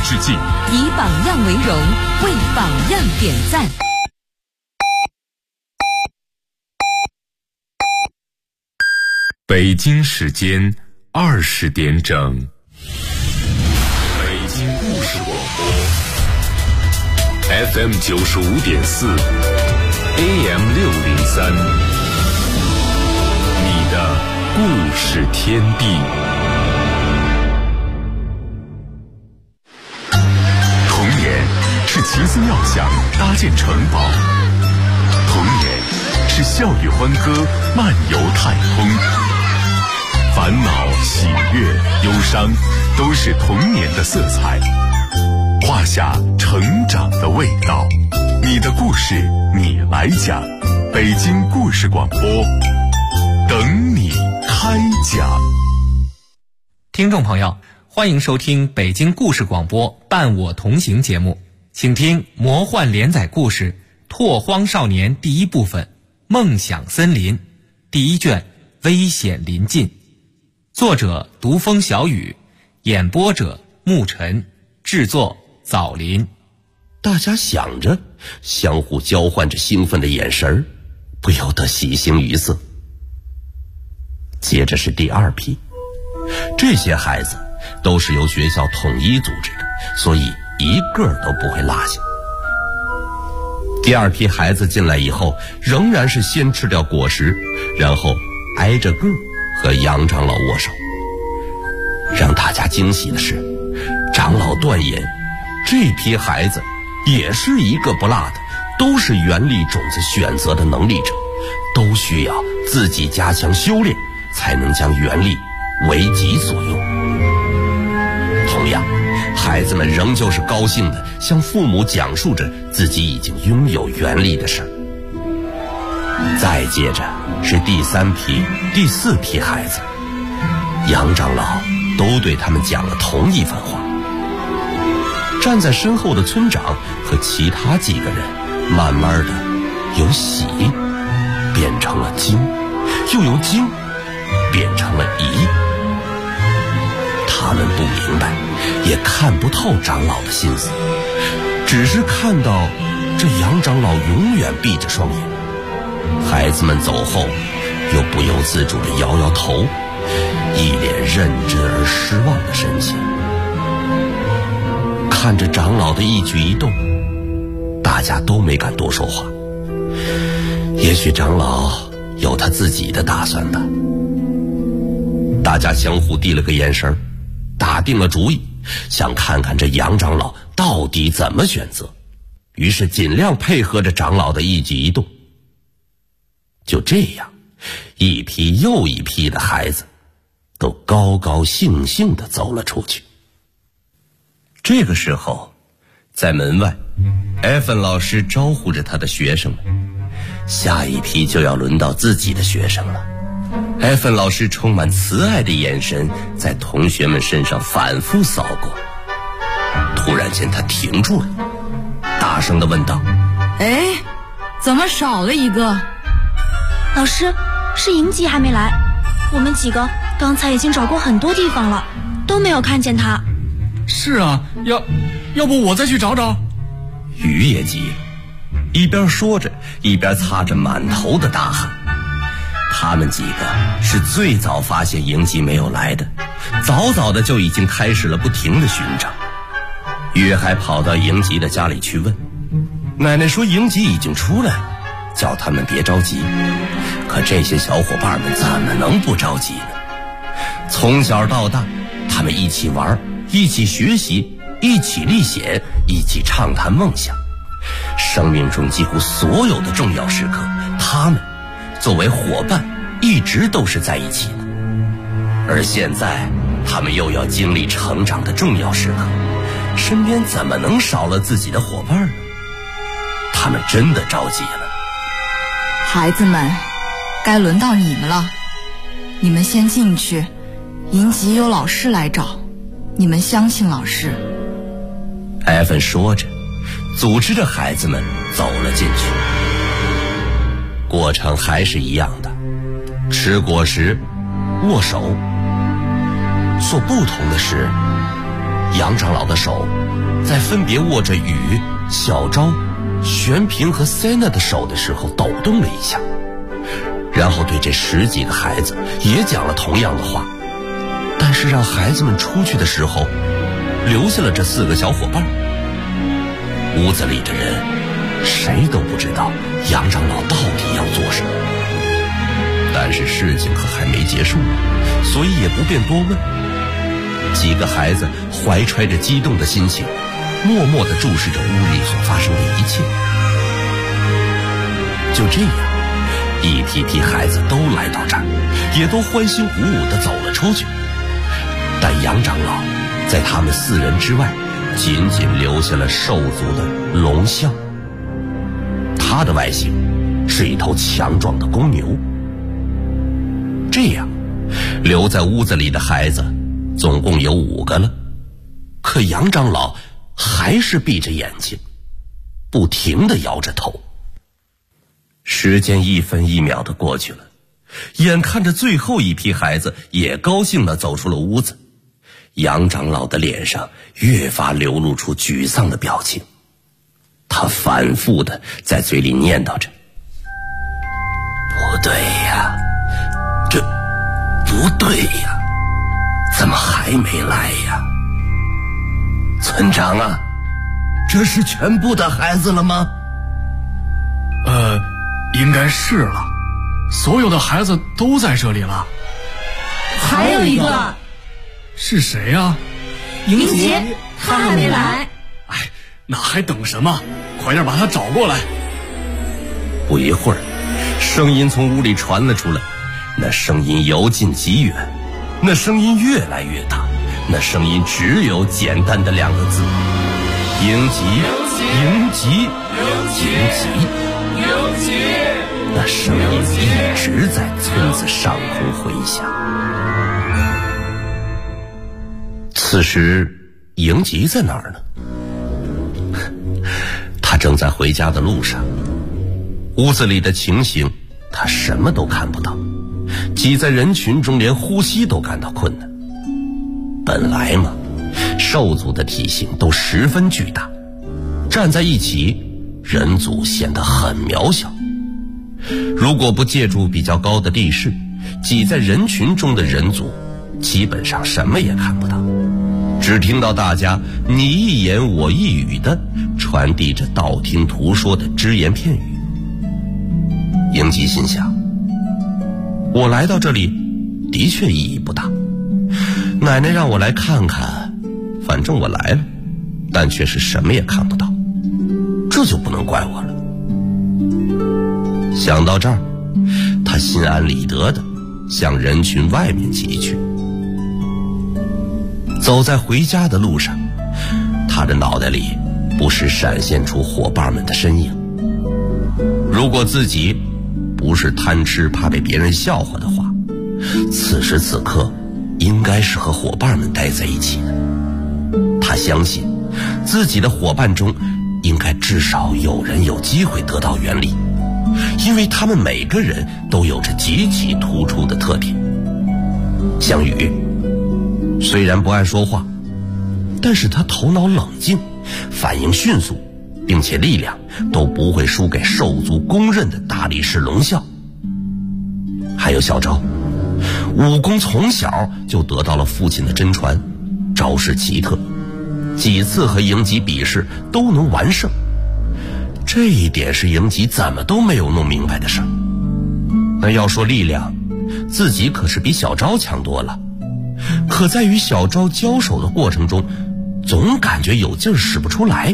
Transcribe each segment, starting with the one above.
致敬， 以榜样为荣，为榜样点赞。 北京时间20点整，北京故事广播 FM 95.4 AM 603，你的故事天地。童年是奇思妙想搭建城堡，童年是笑语欢歌漫游太空，烦恼、喜悦、忧伤，都是童年的色彩，画下成长的味道。你的故事，你来讲。北京故事广播，等你开讲。 听众朋友，欢迎收听北京故事广播伴我同行节目，请听魔幻连载故事《拓荒少年》第一部分《梦想森林》第一卷《危险临近》，作者独风小雨，演播者沐晨，制作枣林。 大家想着，相互交换着兴奋的眼神，不由得喜形于色。接着是第二批，这些孩子都是由学校统一组织的，所以一个都不会落下。第二批孩子进来以后，仍然是先吃掉果实，然后挨着个和杨长老握手。让大家惊喜的是，长老断言，这批孩子也是一个不落的，都是原力种子选择的能力者，都需要自己加强修炼，才能将原力为己所用。同样，孩子们仍旧是高兴地向父母讲述着自己已经拥有原力的事儿。再接着是第三批、第四批孩子，杨长老都对他们讲了同一番话。站在身后的村长和其他几个人，慢慢的由喜变成了惊，又由惊变成了疑。他们不明白，也看不透长老的心思，只是看到这杨长老永远闭着双眼。孩子们走后，又不由自主地摇摇头，一脸认真而失望的神情。看着长老的一举一动，大家都没敢多说话。也许长老有他自己的打算吧。大家相互递了个眼神，打定了主意，想看看这杨长老到底怎么选择，于是尽量配合着长老的一举一动。就这样，一批又一批的孩子都高高兴兴地走了出去。这个时候，在门外，艾芬老师招呼着他的学生们，下一批就要轮到自己的学生了。艾芬老师充满慈爱的眼神在同学们身上反复扫过。突然间他停住了，大声地问道： 哎，怎么少了一个？ 老师，是银吉还没来，我们几个刚才已经找过很多地方了，都没有看见他。 是啊，要不我再去找找。 雨也急了，一边说着一边擦着满头的大汗。他们几个是最早发现迎吉没有来的，早早的就已经开始了不停的寻找。雨还跑到迎吉的家里去问，奶奶说迎吉已经出来了，叫他们别着急。可这些小伙伴们怎么能不着急呢？从小到大，他们一起玩，一起学习，一起历险，一起畅谈梦想。生命中几乎所有的重要时刻，他们作为伙伴一直都是在一起的。而现在他们又要经历成长的重要时刻，身边怎么能少了自己的伙伴呢？他们真的着急了。 孩子们，该轮到你们了，你们先进去，迎吉有老师来找，你们相信老师。 艾芬说着，组织着孩子们走了进去。过程还是一样的，吃果实，握手。所不同的是， 杨长老的手在分别握着雨、小昭、玄平和塞娜的手的时候抖动了一下，然后对这10几个孩子也讲了同样的话，但是让孩子们出去的时候留下了这4个小伙伴。屋子里的人谁都不知道杨长老到底要做什么，但是事情可还没结束，所以也不便多问。几个孩子怀揣着激动的心情，默默地注视着屋里所发生的一切。就这样，一批批孩子都来到这儿，也都欢欣鼓舞地走了出去。但杨长老在他们4人之外，仅仅留下了兽族的龙象。它的外形是一头强壮的公牛。这样，留在屋子里的孩子总共有5个了，可杨长老还是闭着眼睛，不停地摇着头。时间1分1秒地过去了，眼看着最后一批孩子也高兴地走出了屋子，杨长老的脸上越发流露出沮丧的表情，他反复地在嘴里念叨着：不对呀，这不对呀，怎么还没来呀？村长啊，这是全部的孩子了吗？ 应该是了，所有的孩子都在这里了。 还有一个是谁啊？ 迎杰，他还没来。 哎，那还等什么？快点把他找过来。 不一会儿，声音从屋里传了出来，那声音由近及远，那声音越来越大，那声音只有简单的2个字：迎吉，迎吉，迎吉。那声音一直在村子上空回响。此时迎吉在哪儿呢？他正在回家的路上。屋子里的情形他什么都看不到，挤在人群中连呼吸都感到困难。本来嘛，兽族的体型都十分巨大，站在一起人族显得很渺小。如果不借助比较高的地势，挤在人群中的人族基本上什么也看不到，只听到大家你一言我一语地传递着道听途说的只言片语。迎吉心想，我来到这里的确意义不大，奶奶让我来看看，反正我来了，但却是什么也看不到，这就不能怪我了。想到这儿，他心安理得地向人群外面挤去。走在回家的路上，他的脑袋里不时闪现出伙伴们的身影。如果自己不是贪吃怕被别人笑话的话，此时此刻应该是和伙伴们待在一起的。他相信自己的伙伴中应该至少有人有机会得到原理，因为他们每个人都有着极其突出的特点。像雨，虽然不爱说话，但是他头脑冷静，反应迅速，并且力量都不会输给兽族公认的大力士龙啸。还有小昭，武功从小就得到了父亲的真传，招式奇特，几次和迎吉比试都能完胜。这一点是迎吉怎么都没有弄明白的事儿。那要说力量，自己可是比小昭强多了，可在与小昭交手的过程中，总感觉有劲儿使不出来。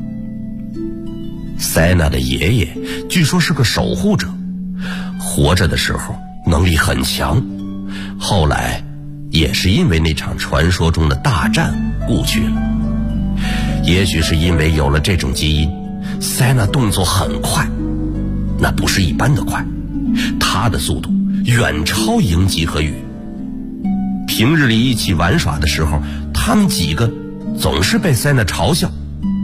塞娜的爷爷据说是个守护者，活着的时候能力很强，后来也是因为那场传说中的大战故去了。也许是因为有了这种基因，塞娜动作很快，那不是一般的快，他的速度远超迎吉和雨。平日里一起玩耍的时候，他们几个总是被塞娜嘲笑。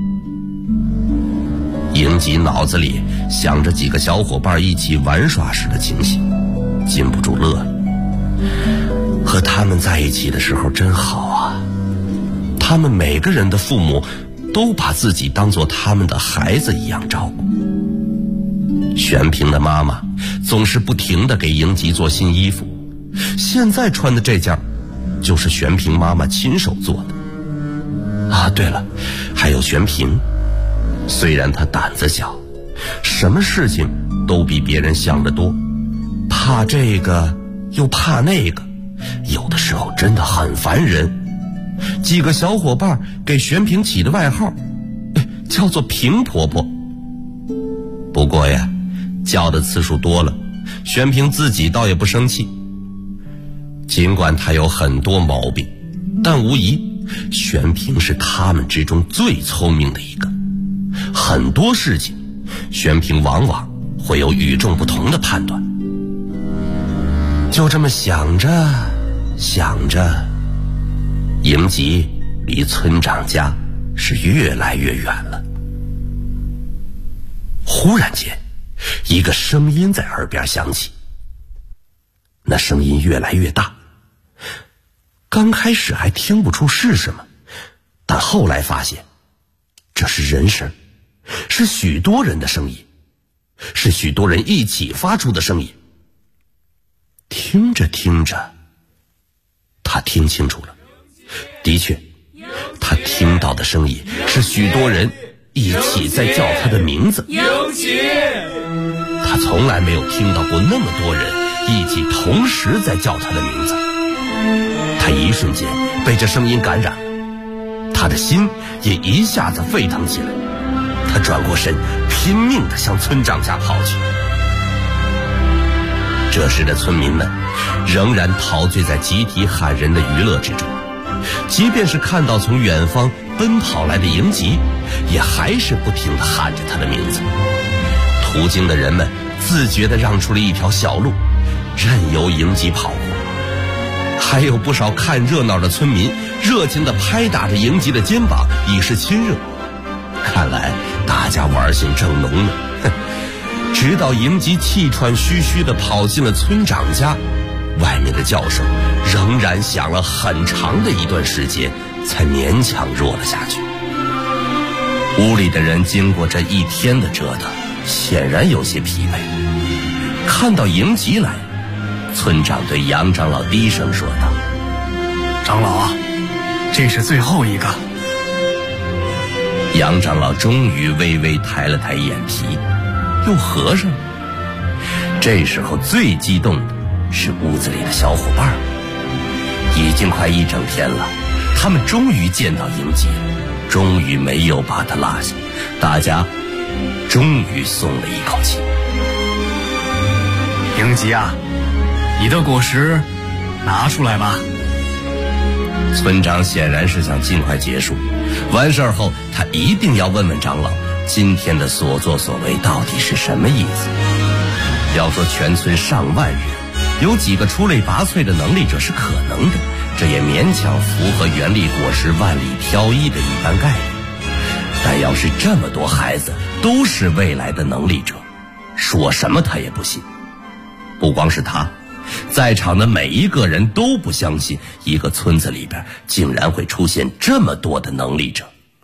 迎吉脑子里想着几个小伙伴一起玩耍时的情形，禁不住乐了。和他们在一起的时候真好啊， 他们每个人的父母都把自己当作他们的孩子一样照顾。玄平的妈妈总是不停地给迎吉做新衣服，现在穿的这件就是玄平妈妈亲手做的。啊，对了，还有玄平，虽然他胆子小，什么事情都比别人想得多，怕这个又怕那个，有的时候真的很烦人。几个小伙伴给玄平起的外号叫做平婆婆。不过呀，叫的次数多了，玄平自己倒也不生气。尽管他有很多毛病，但无疑玄平是他们之中最聪明的一个。很多事情玄平往往会有与众不同的判断。就这么想着想着，迎吉离村长家是越来越远了。忽然间，一个声音在耳边响起，那声音越来越大，刚开始还听不出是什么，但后来发现这是人声，是许多人的声音，是许多人一起发出的声音。听着听着，他听清楚了，的确，他听到的声音是许多人一起在叫他的名字。迎吉！他从来没有听到过那么多人一起同时在叫他的名字。他一瞬间被这声音感染，他的心也一下子沸腾起来。他转过身，拼命地向村长家跑去。这时的村民们仍然陶醉在集体喊人的娱乐之中，即便是看到从远方奔跑来的迎吉，也还是不停地喊着他的名字。途经的人们自觉地让出了一条小路，任由迎吉跑过。还有不少看热闹的村民热情地拍打着迎吉的肩膀，以示亲热。看来大家玩性正浓呢。直到迎吉气喘吁吁地跑进了村长家，外面的叫声仍然响了很长的一段时间，才勉强弱了下去。屋里的人经过这一天的折腾，显然有些疲惫。看到迎吉来，村长对杨长老低声说道：“ 长老啊，这是最后一个。” 杨长老终于微微抬了抬眼皮，又合上了。这时候最激动的是屋子里的小伙伴，已经快一整天了，他们终于见到迎吉了，终于没有把他落下，大家终于松了一口气。 迎吉啊，你的果实拿出来吧。 村长显然是想尽快结束，完事后他一定要问问长老今天的所作所为到底是什么意思。要说全村上万人，有几个出类拔萃的能力者是可能的，这也勉强符合原力果实万里挑一的一般概念。但要是这么多孩子都是未来的能力者，说什么他也不信。不光是他，在场的每一个人都不相信一个村子里边竟然会出现这么多的能力者。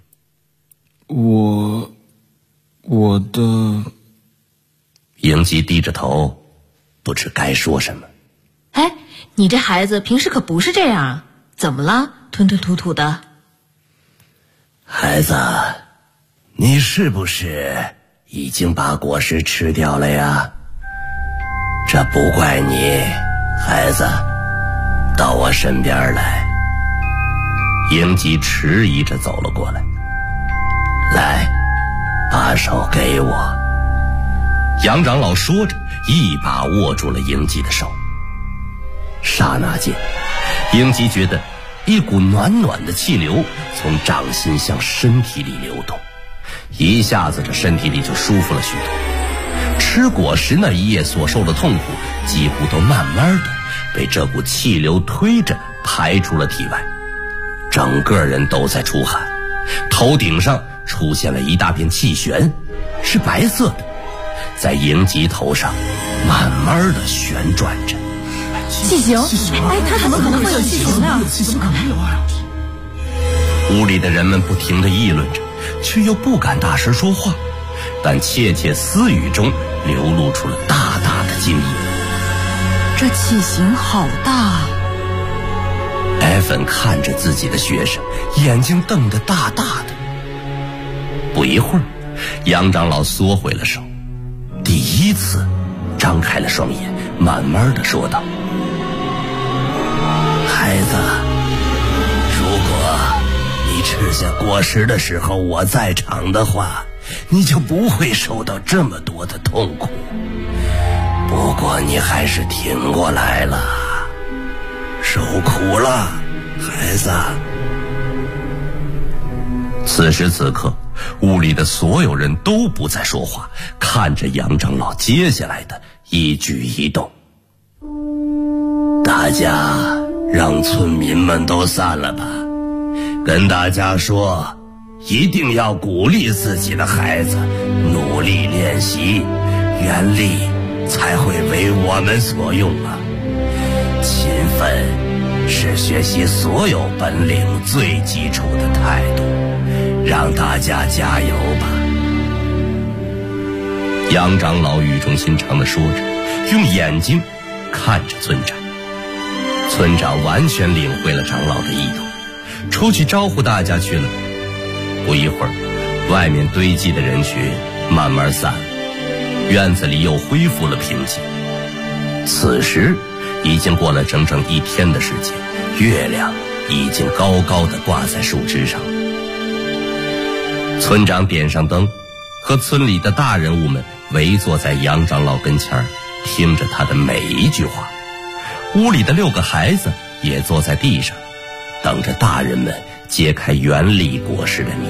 我的…… 迎吉低着头，不知该说什么。 哎，你这孩子平时可不是这样啊，怎么了？吞吞吐吐的。 孩子，你是不是已经把果实吃掉了呀？这不怪你，孩子，到我身边来。迎吉迟疑着走了过来，来，把手给我。杨长老说着，一把握住了迎吉的手。刹那间，迎吉觉得一股暖暖的气流从掌心向身体里流动，一下子这身体里就舒服了许多。吃果实那一夜所受的痛苦几乎都慢慢的被这股气流推着排出了体外，整个人都在出汗，头顶上出现了一大片气旋，是白色的，在迎吉头上慢慢的旋转着。 气球？哎，他怎么可能会有气球呢？ 怎么可能有啊？ 屋里的人们不停地议论着，却又不敢大声说话，但窃窃私语中流露出了大大的惊异。 这器型好大。 艾芬看着自己的学生，眼睛瞪得大大的。不一会儿，杨长老缩回了手，第一次张开了双眼，慢慢地说道：孩子，如果你吃下果实的时候我在场的话，你就不会受到这么多的痛苦。不过你还是挺过来了，受苦了，孩子。此时此刻，屋里的所有人都不再说话，看着杨长老接下来的一举一动。大家让村民们都散了吧，跟大家说，一定要鼓励自己的孩子努力练习，原力才会为我们所用啊！勤奋是学习所有本领最基础的态度，让大家加油吧！杨长老语重心长地说着，用眼睛看着村长。村长完全领会了长老的意图，出去招呼大家去了。不一会儿，外面堆积的人群慢慢散了，院子里又恢复了平静。此时已经过了整整一天的时间，月亮已经高高地挂在树枝上了。村长点上灯，和村里的大人物们围坐在杨长老跟前，听着他的每一句话。屋里的6个孩子也坐在地上，等着大人们揭开原力果实的谜。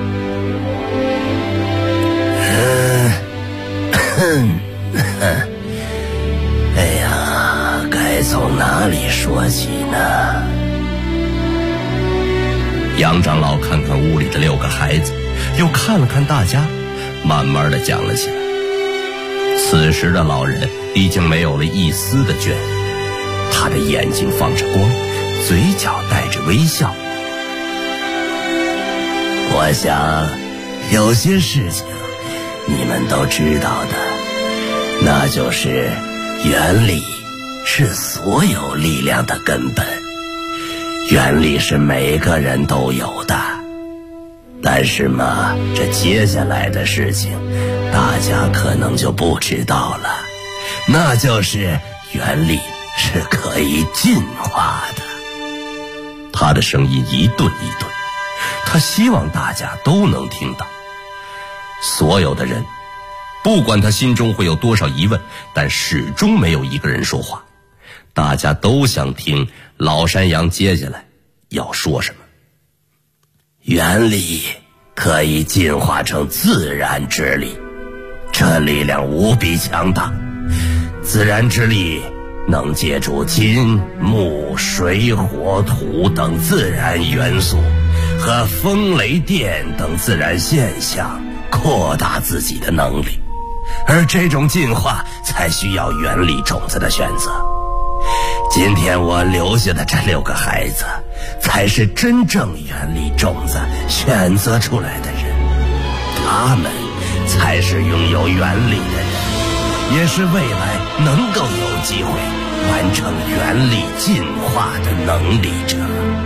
哎呀，该从哪里说起呢？杨长老看看屋里的6个孩子，又看了看大家，慢慢地讲了起来。此时的老人已经没有了一丝的倦意，他的眼睛放着光，嘴角带着微笑。我想有些事情你们都知道的，那就是原力是所有力量的根本，原力是每个人都有的。但是嘛，这接下来的事情大家可能就不知道了，那就是原力是可以进化的。他的声音一顿一顿，他希望大家都能听到。所有的人，不管他心中会有多少疑问，但始终没有一个人说话。大家都想听老山羊接下来要说什么。原力可以进化成自然之力，这力量无比强大。自然之力能借助金、木、水、火、土等自然元素和风、雷、电等自然现象扩大自己的能力，而这种进化才需要原力种子的选择。今天我留下的这6个孩子才是真正原力种子选择出来的人，他们才是拥有原力的人，也是未来能够有机会完成原力进化的能力者。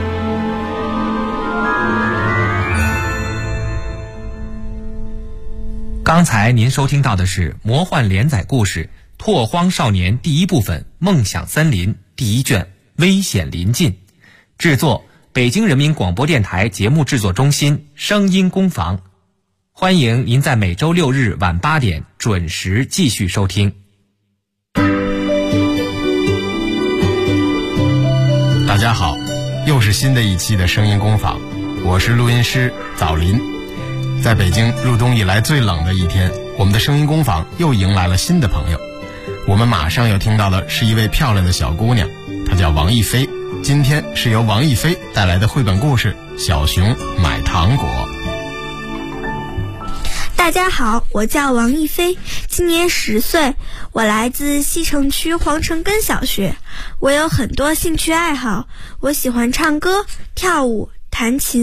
刚才您收听到的是魔幻连载故事《拓荒少年》第1部分《梦想森林》第1卷危险临近，制作北京人民广播电台节目制作中心声音工坊。欢迎您在每周6日晚8点准时继续收听。 大家好，又是新的一期的声音工坊，我是录音师枣林。在北京入冬以来最冷的一天，我们的声音工坊又迎来了新的朋友。我们马上要听到的是一位漂亮的小姑娘，她叫王一飞。今天是由王一飞带来的绘本故事《小熊买糖果》。 大家好，我叫王一飞，今年10岁，我来自西城区黄城根小学。我有很多兴趣爱好，我喜欢唱歌、跳舞、弹琴，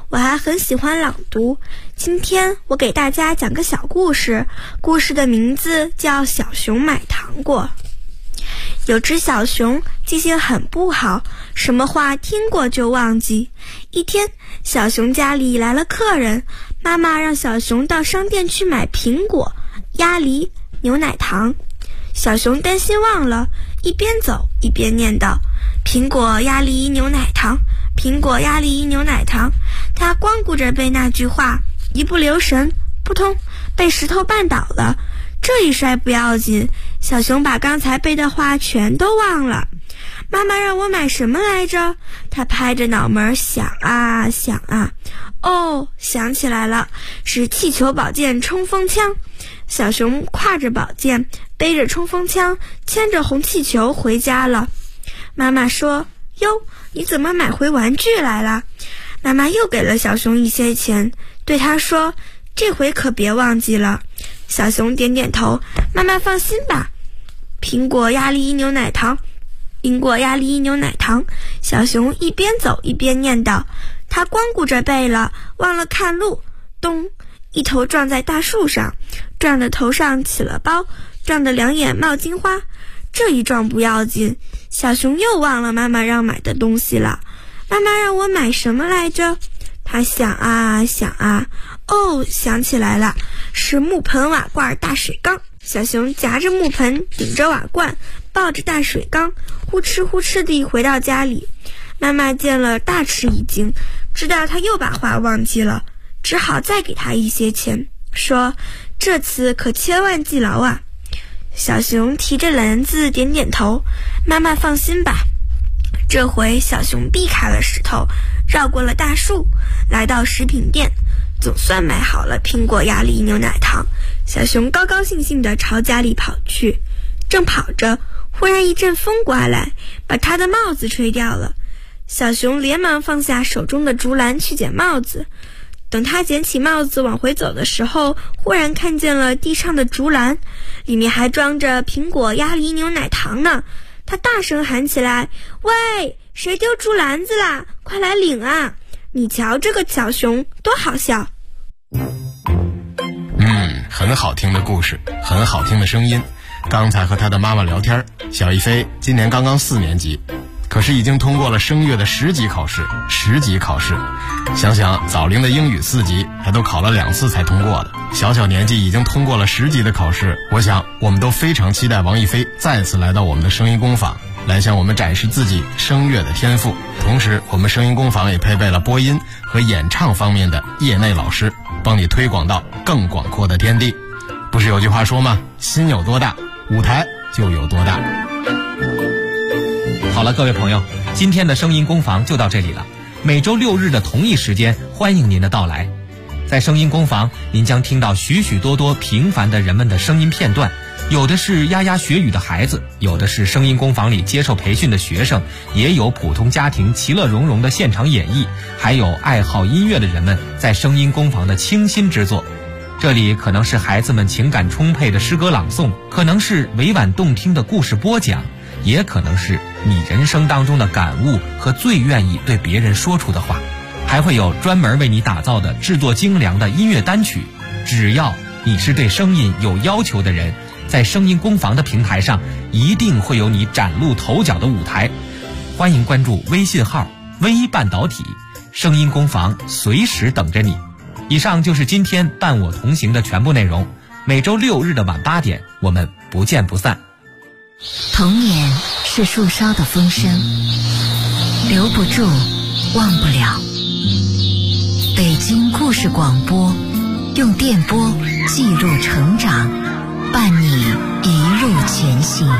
我还很喜欢朗读。今天我给大家讲个小故事，故事的名字叫《小熊买糖果》。有只小熊记性很不好，什么话听过就忘记。一天，小熊家里来了客人，妈妈让小熊到商店去买苹果、鸭梨、牛奶糖。小熊担心忘了，一边走一边念叨：苹果、鸭梨、牛奶糖，苹果、鸭梨、牛奶糖。他光顾着背那句话，一不留神，扑通，被石头绊倒了。这一摔不要紧，小熊把刚才背的话全都忘了。妈妈让我买什么来着？他拍着脑门想啊想啊，哦，想起来了，是气球、宝剑、冲锋枪。小熊挎着宝剑，背着冲锋枪，牵着红气球回家了。妈妈说：哟，你怎么买回玩具来了？妈妈又给了小熊一些钱，对他说：这回可别忘记了。小熊点点头，妈妈放心吧。苹果、鸭梨、牛奶糖，苹果、鸭梨、牛奶糖。小熊一边走一边念叨，他光顾着背了，忘了看路。咚，一头撞在大树上，撞得头上起了包，撞得两眼冒金花。这一撞不要紧，小熊又忘了妈妈让买的东西了。妈妈让我买什么来着？他想啊想啊，哦，想起来了，是木盆、瓦罐、大水缸。小熊夹着木盆，顶着瓦罐，抱着大水缸，呼哧呼哧地回到家里。妈妈见了大吃一惊，知道他又把话忘记了，只好再给他一些钱，说：这次可千万记牢啊。小熊提着篮子点点头，妈妈放心吧。这回小熊避开了石头，绕过了大树，来到食品店，总算买好了苹果、鸭梨、牛奶糖。小熊高高兴兴地朝家里跑去，正跑着，忽然一阵风刮来，把他的帽子吹掉了。小熊连忙放下手中的竹篮去捡帽子。等他捡起帽子往回走的时候，忽然看见了地上的竹篮，里面还装着苹果、鸭梨、牛奶糖呢。他大声喊起来：喂，谁丢竹篮子啦？快来领啊！你瞧这个小熊多好笑。 很好听的故事，很好听的声音。刚才和他的妈妈聊天，小一飞今年刚刚4年级，可是已经通过了声乐的10级考试。想想枣玲的英语4级还都考了2次才通过的，小年纪已经通过了10级的考试，我想我们都非常期待王一飞再次来到我们的声音工坊，来向我们展示自己声乐的天赋。同时我们声音工坊也配备了播音和演唱方面的业内老师，帮你推广到更广阔的天地。不是有句话说吗？心有多大，舞台就有多大。 好了，各位朋友，今天的声音工坊就到这里了。每周6日的同一时间，欢迎您的到来。在声音工坊，您将听到许许多多平凡的人们的声音片段，有的是牙牙学语的孩子，有的是声音工坊里接受培训的学生，也有普通家庭其乐融融的现场演绎，还有爱好音乐的人们在声音工坊的倾心之作。这里可能是孩子们情感充沛的诗歌朗诵，可能是委婉动听的故事播讲，也可能是你人生当中的感悟和最愿意对别人说出的话，还会有专门为你打造的制作精良的音乐单曲。只要你是对声音有要求的人，在声音工坊的平台上一定会有你崭露头角的舞台。欢迎关注微信号微半导体，声音工坊随时等着你。以上就是今天伴我同行的全部内容，每周6日的晚8点，我们不见不散。 童年是树梢的风声，留不住，忘不了。北京故事广播，用电波记录成长，伴你一路前行。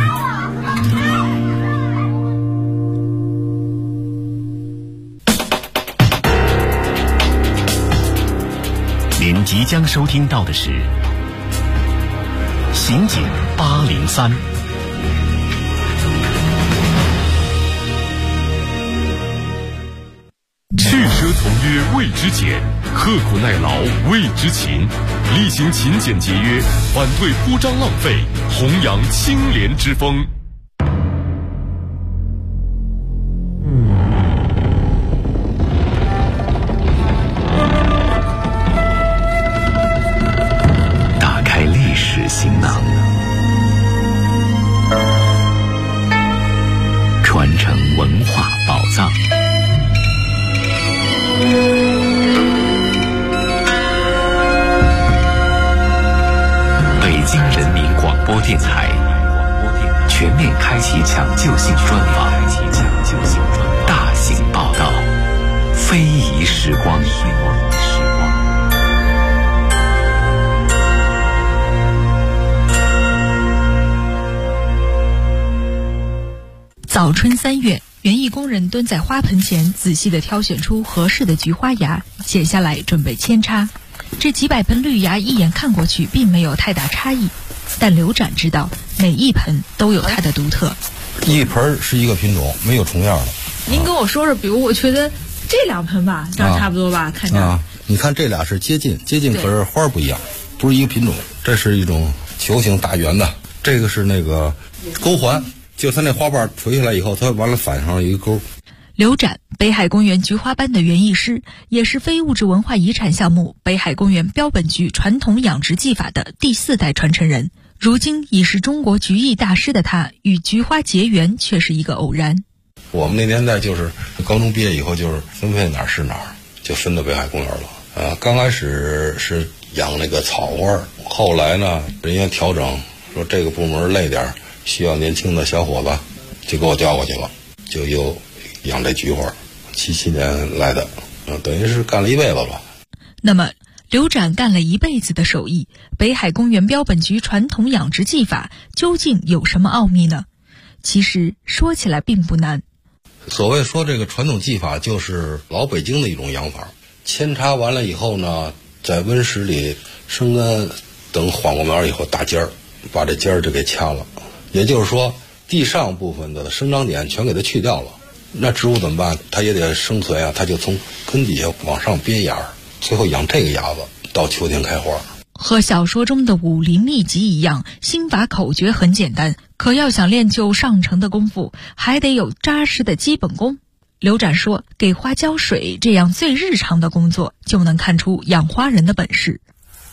您即将收听到的是刑警803。去奢从约谓之俭，刻苦耐劳谓之勤。厉行勤俭节约，反对铺张浪费，弘扬清廉之风。 播电台全面开启抢救性专访，大型报道，非遗时光。 早春3月，园艺工人蹲在花盆前，仔细地挑选出合适的菊花芽，剪下来准备扦插。这几百盆绿芽一眼看过去并没有太大差异，但刘展知道每一盆都有它的独特。 一盆是一个品种，没有重样的。 您跟我说说，比如我觉得这2盆吧，长差不多吧？看着你看这俩是接近，可是花不一样，不是一个品种。这是一种球形大圆的，这个是那个钩环。就它那花瓣垂下来以后，它完了反上一个钩。 刘展，北海公园菊花班的园艺师，也是非物质文化遗产项目北海公园标本菊传统养殖技法的第4代传承人。如今已是中国菊艺大师的他，与菊花结缘却是一个偶然。 我们那年代就是高中毕业以后，就是分配哪儿是哪儿，就分到北海公园了。刚开始是养那个草花，后来呢，人家调整说这个部门累点，需要年轻的小伙子，就给我调过去了，就又养这菊花。77年来的，等于是干了一辈子了。 那么刘展干了一辈子的手艺，北海公园标本菊传统养殖技法究竟有什么奥秘呢？其实说起来并不难。 所谓说这个传统技法，就是老北京的一种养法。扦插完了以后呢，在温室里生根，等缓过苗以后打尖儿，把这尖儿就给掐了。也就是说，地上部分的生长点全给它去掉了。那植物怎么办？它也得生存啊，它就从根底下往上憋芽，最后养这个芽子，到秋天开花。 和小说中的武林秘籍一样，心法口诀很简单，可要想练就上乘的功夫，还得有扎实的基本功。刘展说，给花浇水这样最日常的工作，就能看出养花人的本事。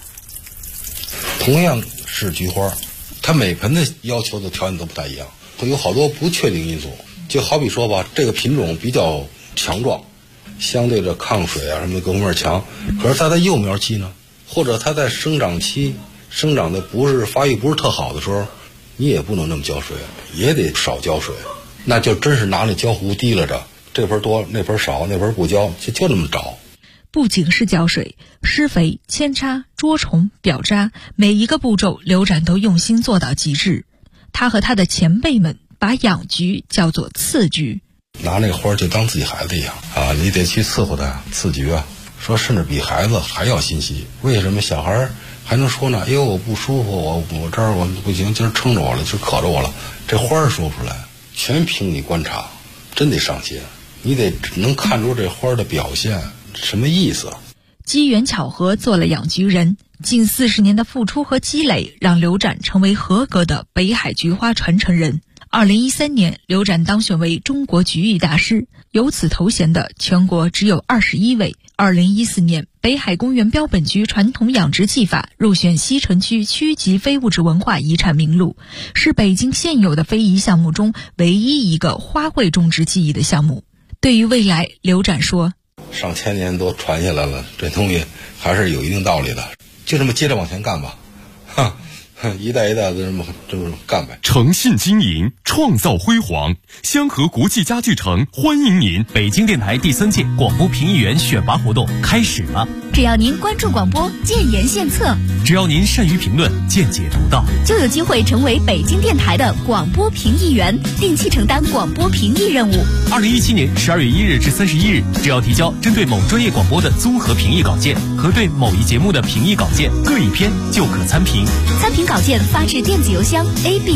同样是菊花，它每盆的要求的条件都不太一样，会有好多不确定因素。就好比说吧，这个品种比较强壮，相对着抗水啊什么的各方面强，可是它在幼苗期呢，或者它在生长期生长的发育不是特好的时候，你也不能那么浇水，也得少浇水，那就真是拿那浇壶提拉着，这盆多那盆少，那盆不浇，就那么找。 不仅是浇水，施肥、扦插、捉虫、表扎，每一个步骤刘展都用心做到极致。他和他的前辈们把养菊叫做刺菊， 拿那个花就当自己孩子一样啊，你得去伺候它，刺菊啊，说甚至比孩子还要心细。为什么小孩还能说呢？哎呦，我不舒服，我这儿我不行，今儿撑着我了，就渴着我了。这花儿说不出来，全凭你观察，真得上心，你得能看出这花的表现什么意思。 机缘巧合做了养菊人，近40年的付出和积累，让刘展成为合格的北海菊花传承人。2013年，刘展当选为中国菊艺大师，有此头衔的全国只有21位。2014年，北海公园标本菊传统养殖技法入选西城区区级非物质文化遗产名录，是北京现有的非遗项目中唯一一个花卉种植技艺的项目。对于未来，刘展说， 上千年都传下来了，这东西还是有一定道理的，就这么接着往前干吧，一代一代的这么干呗。 诚信经营，创造辉煌。香河国际家具城欢迎您！ 北京电台第3届广播评议员选拔活动开始了。 只要您关注广播，建言献策； 只要您善于评论，见解独到， 就有机会成为北京电台的广播评议员，定期承担广播评议任务。 2017年12月1日至31日，只要提交针对某专业广播的综合评议稿件和对某一节目的评议稿件各一篇，就可参评。 参评稿件发至电子邮箱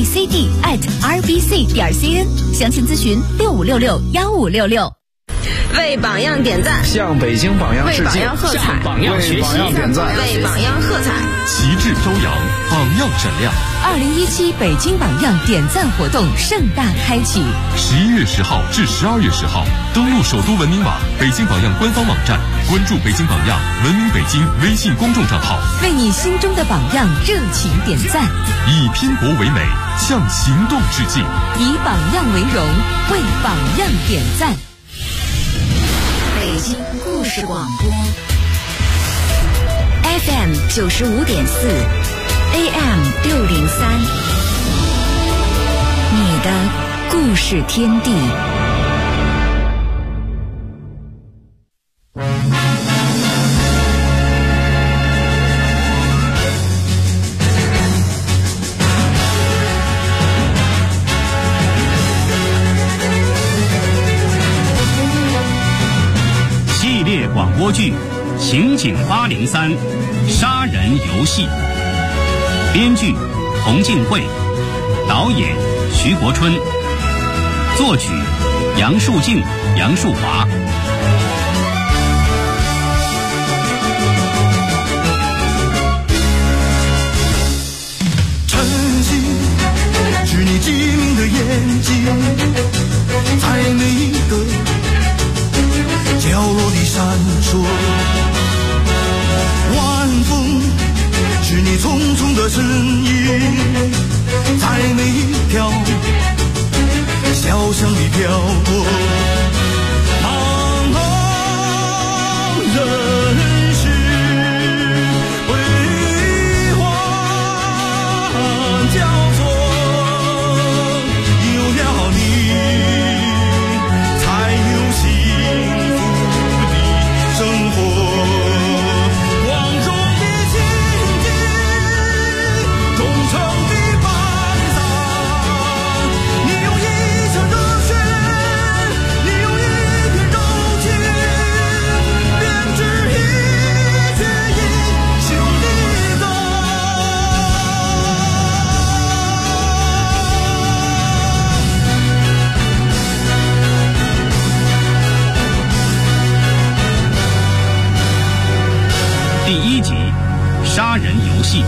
abcd@rbc.cn， 详情咨询65661566。 为榜样点赞， 向北京榜样致敬， 为榜样喝彩， 为榜样学习，点赞， 为榜样喝彩， 旗帜飘扬，榜样闪亮。 2017北京榜样点赞活动盛大开启 ，11月10号至12月10号，登录首都文明网、北京榜样官方网站，关注北京榜样、文明北京微信公众账号， 为你心中的榜样热情点赞， 以拼搏为美，向行动致敬， 以榜样为荣，为榜样点赞。北京故事广播 FM 95.4 AM603，你的故事天地。 系列广播剧《刑警803杀人游戏》，编剧洪静慧，导演徐国春，作曲杨树静、杨树华。 晨曦是你机灵的眼睛，在每一个角落里闪烁。晚风是你匆匆的身影，在每一条小巷里飘过。茫茫人世辉煌交错，有了你才有幸福的生活。 第1集杀人游戏。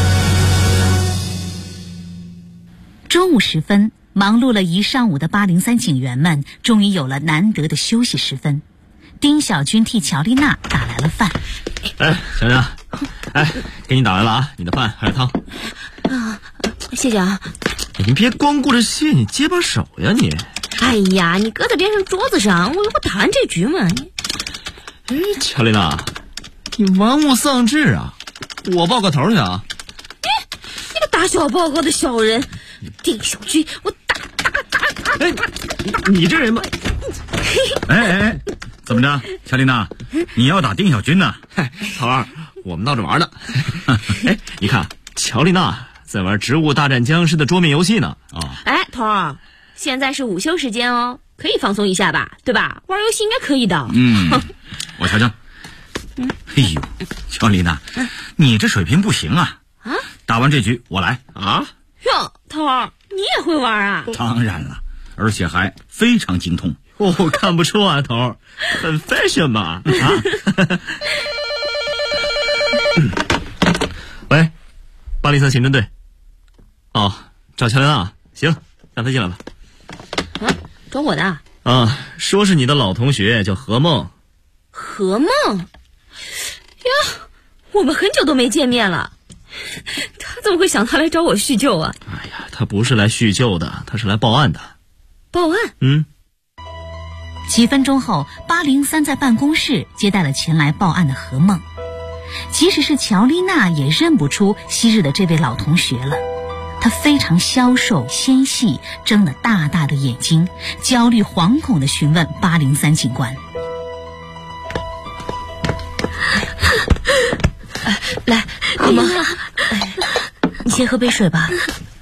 中午时分，忙碌了一上午的803警员们终于有了难得的休息时分。丁小军替乔丽娜打来了饭。 小丽娜，给你打来了啊，你的饭还有汤。 谢谢啊。 你别光顾着谢，你接把手呀你。 哎呀，你搁在边上桌子上，我打完这局嘛。 乔丽娜，你玩物丧志啊！我报个头去啊！ 你个打小报告的小人，丁小军，我打！ 你这人吧。怎么着，乔丽娜，你要打丁小军呢？曹二，我们闹着玩呢。你看，乔丽娜在玩《植物大战僵尸》的桌面游戏呢。 头儿，现在是午休时间哦，可以放松一下吧，对吧？玩游戏应该可以的。 我瞧瞧。哎呦，乔丽娜，你这水平不行啊！打完这局我来啊！ 哟，头儿，你也会玩啊？ 当然了，而且还非常精通。看不出啊，头儿，很 fashion 吧？喂，803刑侦队。找乔丽娜，行，让她进来吧。 找我的？ 说是你的老同学，叫何梦。 何梦？呀，我们很久都没见面了，他怎么会想他来找我叙旧啊？ 哎呀，他不是来叙旧的，他是来报案的。 报案？ 几分钟后，803在办公室接待了前来报案的何梦。即使是乔丽娜也认不出昔日的这位老同学了。她非常消瘦纤细，睁了大大的眼睛，焦虑惶恐地询问803警官。 来，何梦，你先喝杯水吧。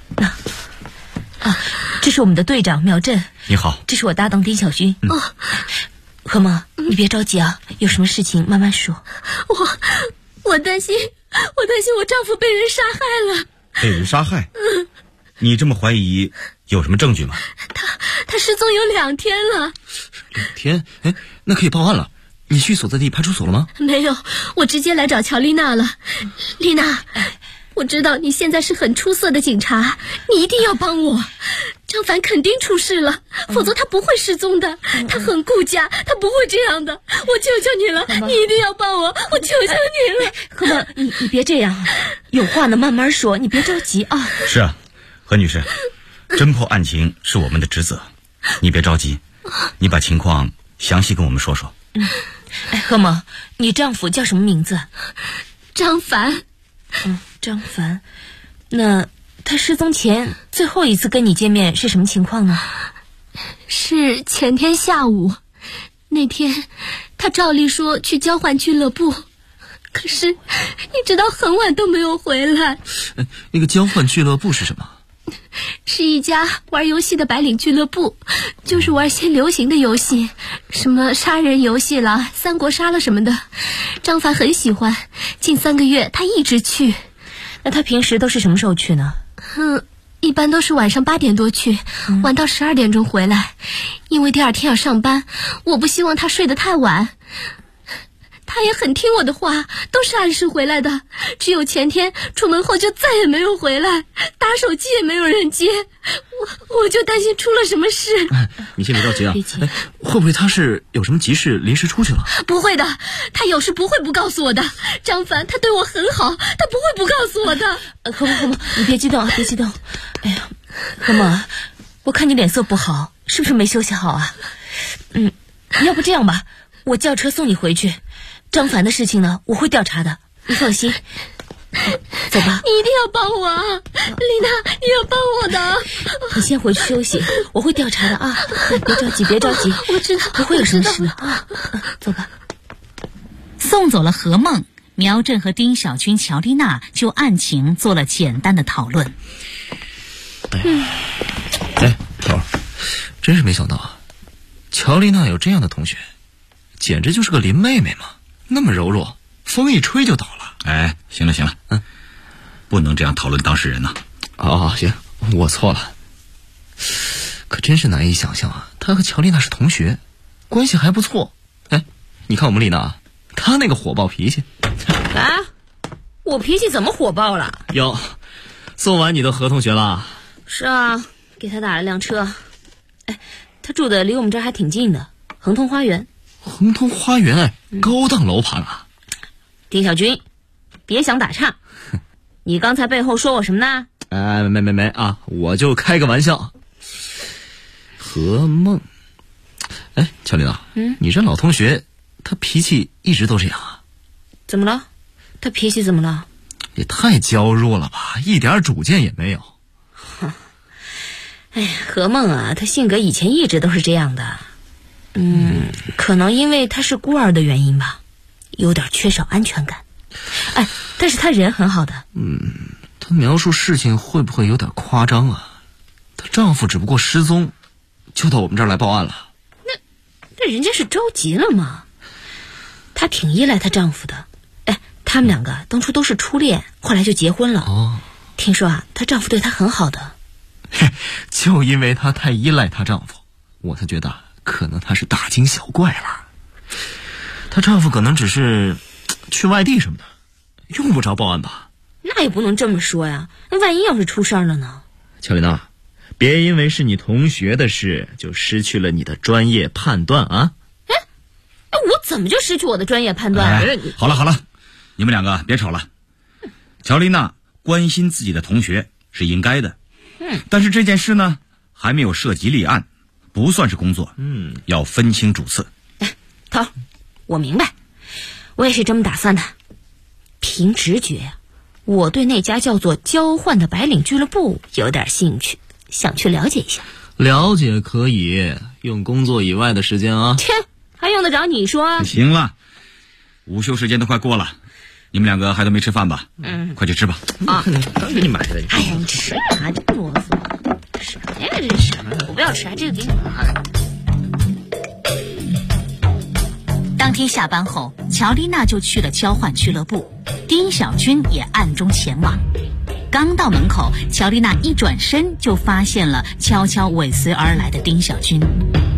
这是我们的队长苗振。 你好。 这是我搭档丁小军。何梦，你别着急啊，有什么事情慢慢说。我担心我丈夫被人杀害了。 被人杀害？你这么怀疑，有什么证据吗？ 他失踪有2天了。 2天？那可以报案了。你去所在地派出所了吗？ 没有，我直接来找乔丽娜了。丽娜，我知道你现在是很出色的警察，你一定要帮我。张凡肯定出事了，否则他不会失踪的。他很顾家，他不会这样的。我求求你了，你一定要帮我，我求求你了。 何梦，你别这样，有话呢慢慢说，你别着急啊。 是啊，何女士，侦破案情是我们的职责，你别着急，你把情况详细跟我们说说。 何梦，你丈夫叫什么名字？ 张凡。 张凡，那他失踪前最后一次跟你见面是什么情况呢？ 是前天下午，那天他照例说去交换俱乐部，可是一直到很晚都没有回来。 那个交换俱乐部是什么？ 是一家玩游戏的白领俱乐部，就是玩些流行的游戏，什么杀人游戏啦、三国杀了什么的。张凡很喜欢，近3个月他一直去。 那他平时都是什么时候去呢？ 一般都是晚上8点多去，玩到12点钟回来。因为第二天要上班，我不希望他睡得太晚。他也很听我的话，都是按时回来的。只有前天出门后就再也没有回来，打手机也没有人接，我就担心出了什么事。 你先别着急啊，会不会他是有什么急事临时出去了？ 不会的，他有事不会不告诉我的。张凡他对我很好，他不会不告诉我的。 何梦，你别激动啊，别激动。哎呀，何梦，我看你脸色不好，是不是没休息好啊？要不这样吧，我叫车送你回去。张凡的事情呢，我会调查的，你放心。走吧， 你一定要帮我啊，丽娜，你要帮我的。 你先回去休息，我会调查的啊，别着急，别着急， 我知道， 不会有什么事的啊。走吧。 送走了何梦，苗振和丁小军、乔丽娜就案情做了简单的讨论。 头儿，真是没想到啊，乔丽娜有这样的同学，简直就是个林妹妹嘛，那么柔弱，风一吹就倒了。 哎，行了，不能这样讨论当事人呐。 行，我错了。可真是难以想象啊，她和乔丽娜是同学，关系还不错。哎，你看我们丽娜，她那个火爆脾气。 啊，我脾气怎么火爆了？ 哟，送完你的何同学了？ 是啊，给他打了辆车。哎，他住的离我们这儿还挺近的，恒通花园。 恒通花园，哎，高档楼盘啊。 丁小军，别想打岔。你刚才背后说我什么呢？ 没啊，我就开个玩笑。何梦，哎，乔丽娜，你这老同学，他脾气一直都这样啊？ 怎么了？他脾气怎么了？ 也太娇弱了吧，一点主见也没有。 哎呀，何梦啊，他性格以前一直都是这样的。可能因为他是孤儿的原因吧，有点缺少安全感。哎，但是他人很好的。 她描述事情会不会有点夸张啊？她丈夫只不过失踪，就到我们这儿来报案了。 那人家是着急了嘛。她挺依赖她丈夫的。哎，他们两个当初都是初恋，后来就结婚了。听说啊，她丈夫对她很好的。 就因为她太依赖她丈夫，我才觉得可能她是大惊小怪了。她丈夫可能只是去外地什么的，用不着报案吧？ 那也不能这么说呀，那万一要是出事儿了呢？ 乔丽娜，别因为是你同学的事就失去了你的专业判断啊！ 哎，我怎么就失去我的专业判断？ 好了，你们两个别吵了。乔丽娜关心自己的同学是应该的，但是这件事呢还没有涉及立案，不算是工作，要分清主次。 头，我明白，我也是这么打算的。凭直觉呀，我对那家叫做交换的白领俱乐部有点兴趣，想去了解一下。 了解可以，用工作以外的时间啊。 切，还用得着你说？ 行了，午休时间都快过了，你们两个还都没吃饭吧？快去吃吧。 刚给你买的。 哎呀，你吃啊，真啰嗦，什么呀这是？我不要吃，这个给你。 当天下班后，乔丽娜就去了交换俱乐部，丁小军也暗中前往。刚到门口，乔丽娜一转身就发现了悄悄尾随而来的丁小军。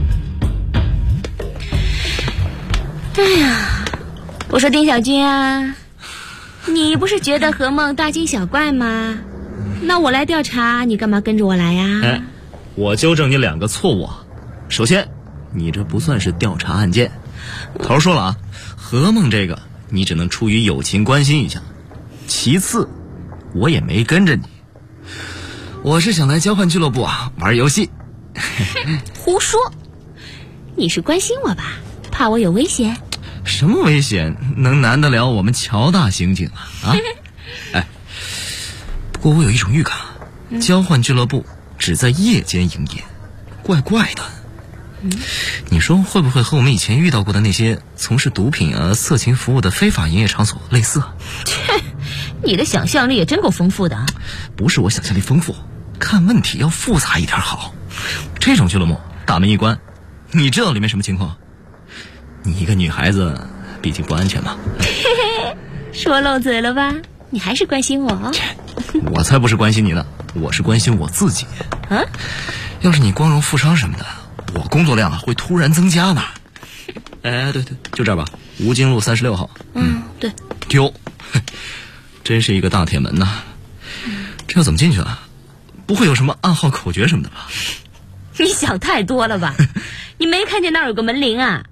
哎呀，我说丁小军啊，你不是觉得何梦大惊小怪吗？那我来调查，你干嘛跟着我来呀？ 哎，我纠正你2个错误。首先，你这不算是调查案件。头说了啊，何梦这个你只能出于友情关心一下。其次，我也没跟着你，我是想来交换俱乐部啊玩游戏。 胡说，你是关心我吧？怕我有危险？ 什么危险能难得了我们乔大刑警啊？ 哎，不过我有一种预感，交换俱乐部只在夜间营业，怪怪的。你说会不会和我们以前遇到过的那些从事毒品啊、色情服务的非法营业场所类似？ 切，你的想象力也真够丰富的。 不是我想象力丰富，看问题要复杂一点好。这种俱乐部大门一关，你知道里面什么情况？你一个女孩子，毕竟不安全嘛。 说漏嘴了吧？你还是关心我？ 我才不是关心你呢，我是关心我自己。 啊？ 要是你光荣负伤什么的，我工作量会突然增加呢。哎，对，就这儿吧，吴京路36号。 对。 哟，真是一个大铁门呐。这要怎么进去啊？不会有什么暗号口诀什么的吧？ 你想太多了吧？你没看见那儿有个门铃啊？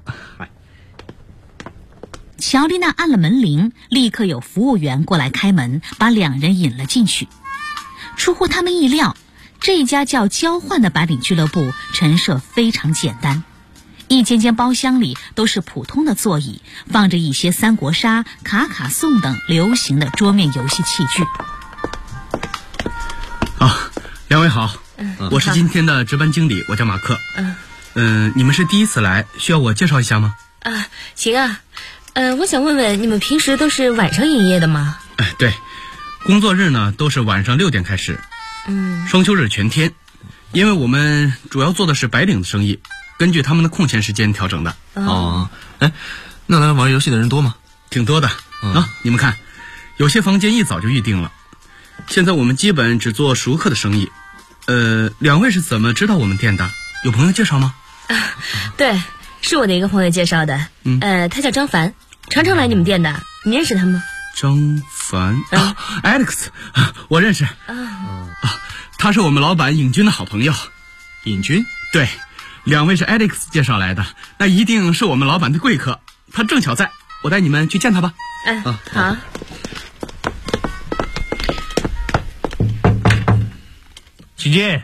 乔丽娜按了门铃，立刻有服务员过来开门，把两人引了进去。出乎他们意料，这家叫交换的白领俱乐部陈设非常简单，一间间包厢里都是普通的座椅，放着一些三国杀、卡卡颂等流行的桌面游戏器具。 两位好，我是今天的值班经理，我叫马克。你们是第一次来，需要我介绍一下吗？ 行啊。我想问问，你们平时都是晚上营业的吗？ 对，工作日呢都是晚上6点开始，双休日全天，因为我们主要做的是白领的生意，根据他们的空闲时间调整的。 那来玩游戏的人多吗？ 挺多的。你们看，有些房间一早就预定了。现在我们基本只做熟客的生意。两位是怎么知道我们店的？有朋友介绍吗？ 对，是我的一个朋友介绍的。他叫张凡，常常来你们店的。你认识他吗？ 张凡Alex， 我认识。他是我们老板尹军的好朋友。 尹军？ 对，两位是 Alex 介绍来的，那一定是我们老板的贵客。他正巧在，我带你们去见他吧。 好。 请进。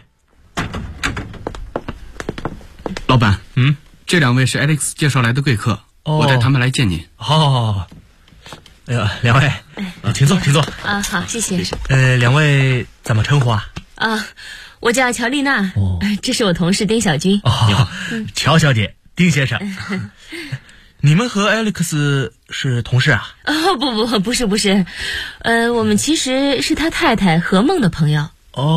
老板，这两位是 Alex 介绍来的贵客，我带他们来见您。 好。哎呀，两位，请坐。 好，谢谢。 两位怎么称呼啊？ 我叫乔丽娜。这是我同事丁小军。 你好，乔小姐，丁先生。你们和 Alex 是同事啊？ 不是。我们其实是他太太何梦的朋友。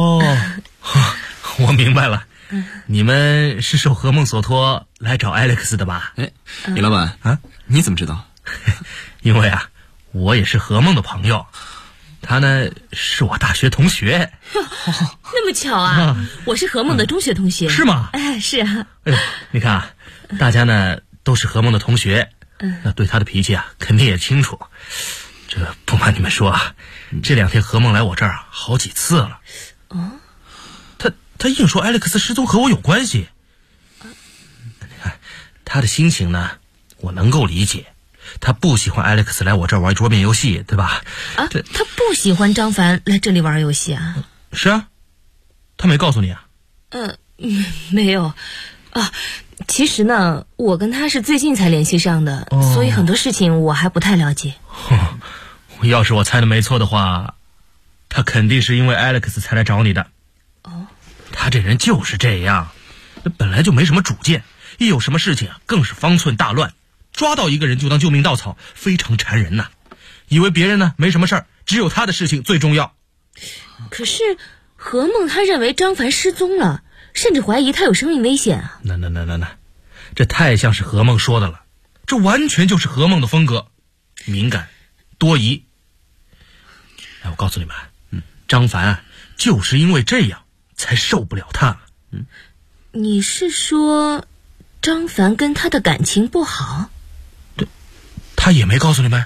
我明白了。你们是受何梦所托来找 Alex 的吧？ 李老板你怎么知道？ 因为我也是何梦的朋友，他呢是我大学同学。 那么巧啊！我是何梦的中学同学。 是吗？ 是啊。 你看大家呢都是何梦的同学，那对他的脾气肯定也清楚。这不瞒你们说这2天何梦来我这儿好几次了。他硬说 Alex 失踪和我有关系。他的心情呢我能够理解，他不喜欢 Alex 来我这儿玩桌面游戏，对吧？ 他不喜欢张凡来这里玩游戏啊？ 是啊，他没告诉你啊？ 没有。其实呢，我跟他是最近才联系上的，所以很多事情我还不太了解。 要是我猜的没错的话，他肯定是因为 Alex 才来找你的。他这人就是这样，本来就没什么主见，一有什么事情更是方寸大乱，抓到一个人就当救命稻草，非常缠人呐。以为别人呢没什么事儿，只有他的事情最重要。 可是何梦他认为张凡失踪了，甚至怀疑他有生命危险啊。 那，这太像是何梦说的了，这完全就是何梦的风格，敏感多疑。我告诉你们，张凡就是因为这样才受不了他。 你是说张凡跟他的感情不好？ 对，他也没告诉你们？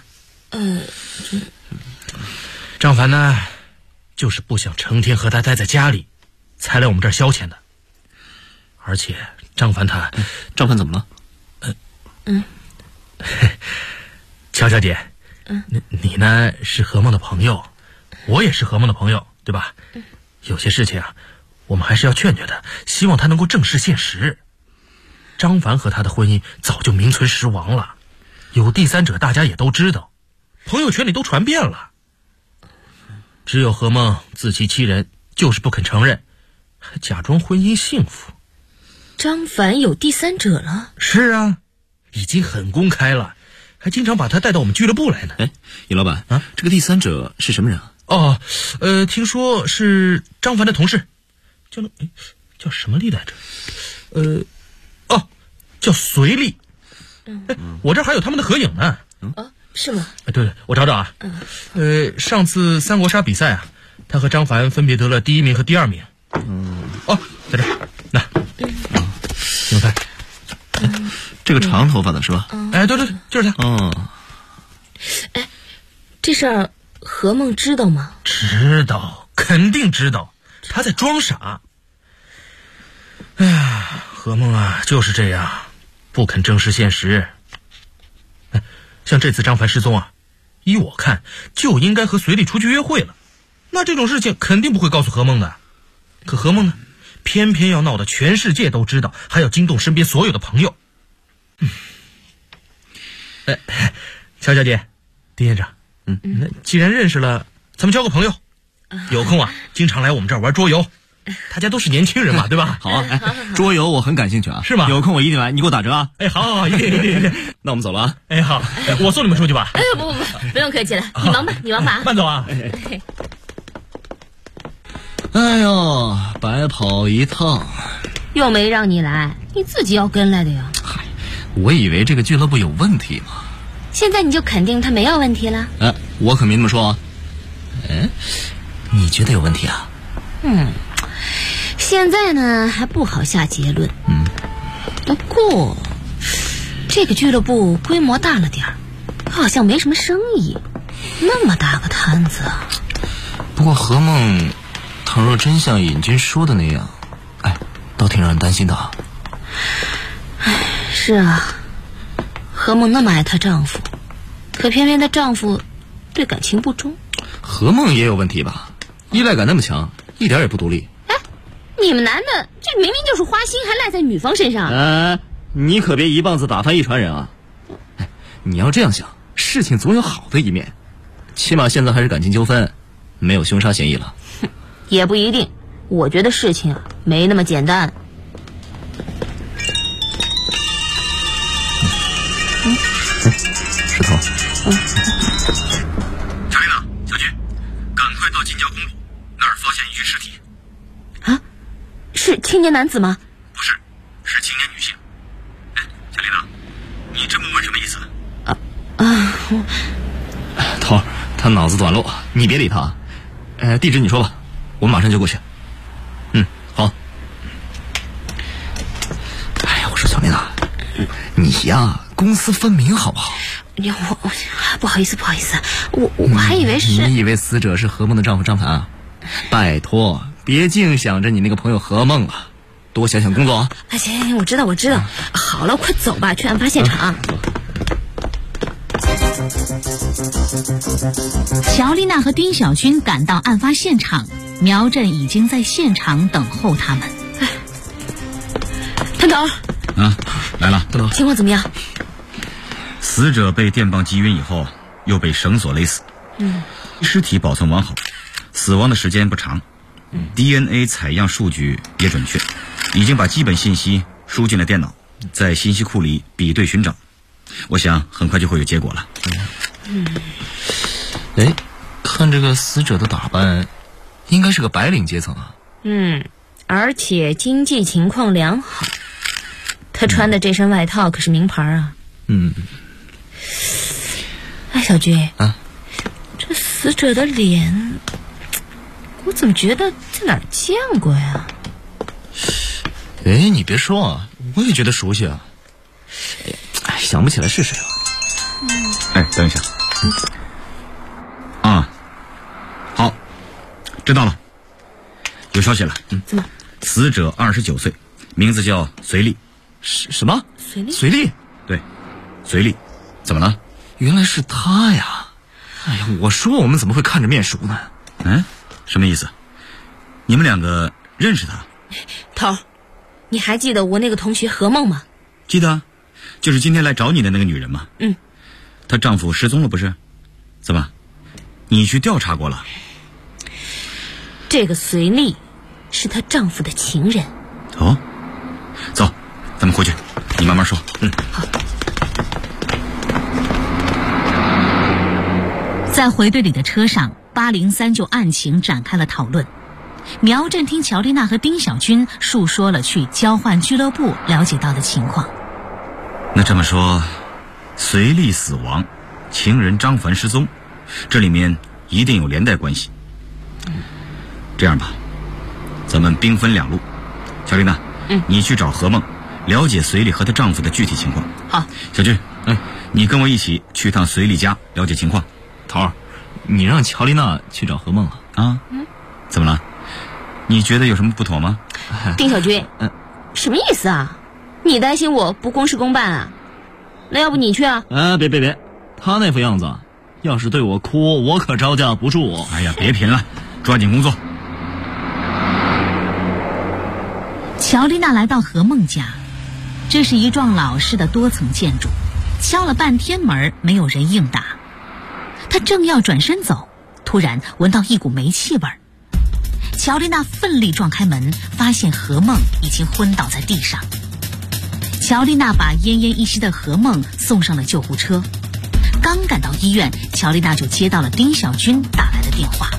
张凡呢就是不想成天和他待在家里，才来我们这儿消遣的。而且张凡怎么了？ 乔小姐，你呢是何梦的朋友，我也是何梦的朋友，对吧？有些事情我们还是要劝劝他，希望他能够正视现实。张凡和他的婚姻早就名存实亡了，有第三者大家也都知道，朋友圈里都传遍了。 只有何梦自欺欺人，就是不肯承认，还假装婚姻幸福。 张凡有第三者了？ 是啊，已经很公开了，还经常把他带到我们俱乐部来呢。 哎，尹老板啊，这个第三者是什么人啊？ 哦，听说是张凡的同事，叫什么丽来着？叫隋丽。我这儿还有他们的合影呢。 是吗？ 对，我找找啊。上次三国杀比赛啊，他和张凡分别得了第1名和第2名。在这儿，那，你们看， 这个长头发的是吧？ 对，就是他。 哎，这事儿何梦知道吗？ 知道，肯定知道，他在装傻。哎呀，何梦啊，就是这样，不肯正视现实。像这次张凡失踪啊，依我看就应该和隋丽出去约会了，那这种事情肯定不会告诉何梦的。可何梦呢，偏偏要闹得全世界都知道，还要惊动身边所有的朋友。乔小姐，丁院长，那既然认识了，咱们交个朋友，有空啊，经常来我们这儿玩桌游。大家都是年轻人嘛，对吧？ 好啊，桌游我很感兴趣啊， 是吗？ 有空我一定来，你给我打折啊！ 好，一定。 那我们走了啊！ 好，我送你们出去吧。 不用客气了，你忙吧， 慢走啊！ 哎呦，白跑一趟， 又没让你来，你自己要跟来的呀。 嗨，我以为这个俱乐部有问题嘛。 现在你就肯定他没有问题了？ 我可没那么说啊。你觉得有问题啊？ 现在呢还不好下结论。不过这个俱乐部规模大了点儿，好像没什么生意，那么大个摊子啊。 不过何梦倘若真像尹军说的那样，倒挺让人担心的。 是啊，何梦那么爱她丈夫，可偏偏她丈夫对感情不忠。 何梦也有问题吧？依赖感那么强，一点也不独立。 你们男的这明明就是花心，还赖在女方身上。 你可别一棒子打翻一船人啊！你要这样想，事情总有好的一面，起码现在还是感情纠纷，没有凶杀嫌疑了。 也不一定，我觉得事情没那么简单。 石头。 乔丽娜，小军，赶快到近郊公路，那儿发现一具尸体。 是青年男子吗？ 不是，是青年女性。小丽娜，你这么问什么意思？ 头，他脑子短路，你别理他。地址你说吧，我马上就过去。好。我说小丽娜，你呀，公私分明好不好？ 我不好意思，我还以为是。 你以为死者是何梦的丈夫张凡啊？拜托，别净想着你那个朋友何梦了，多想想工作啊！ 行，我知道。好了，快走吧，去案发现场。 乔丽娜和丁小军赶到案发现场，苗振已经在现场等候他们。 探头来了， 情况怎么样？ 死者被电棒击晕以后，又被绳索勒死。尸体保存完好，死亡的时间不长。DNA 采样数据也准确，已经把基本信息输进了电脑，在信息库里比对寻找。我想很快就会有结果了。 看这个死者的打扮，应该是个白领阶层啊。 而且经济情况良好。他穿的这身外套可是名牌啊。小军这死者的脸，我怎么觉得在哪儿见过呀？ 你别说啊，我也觉得熟悉啊。想不起来是谁了。 等一下。好，知道了，有消息了。 怎么？ 死者29岁，名字叫隋丽。 什么？隋丽？ 对，隋丽。怎么了？ 原来是他呀！我说我们怎么会看着面熟呢？ 什么意思？你们两个认识他？ 头，你还记得我那个同学何梦吗？ 记得，就是今天来找你的那个女人吗？她丈夫失踪了不是？怎么？你去调查过了？ 这个隋丽是她丈夫的情人。 哦，走，咱们回去，你慢慢说。 好。 在回队里的车上，803就案情展开了讨论。苗振听乔丽娜和丁小军述说了去交换俱乐部了解到的情况。 那这么说，隋丽死亡，情人张凡失踪，这里面一定有连带关系。这样吧，咱们兵分两路。乔丽娜，你去找何梦，了解隋丽和她丈夫的具体情况。 好。 小军，你跟我一起去趟隋丽家了解情况。 头儿，你让乔丽娜去找何梦了啊？怎么了？你觉得有什么不妥吗？ 丁小军，什么意思啊？你担心我不公事公办啊？那要不你去啊？ 别，他那副样子，要是对我哭，我可招架不住。 哎呀，别贫了，抓紧工作。 乔丽娜来到何梦家，这是一幢老式的多层建筑，敲了半天门，没有人应答。她正要转身走，突然闻到一股煤气味儿。乔丽娜奋力撞开门，发现何梦已经昏倒在地上。乔丽娜把奄奄一息的何梦送上了救护车。刚赶到医院，乔丽娜就接到了丁小军打来的电话。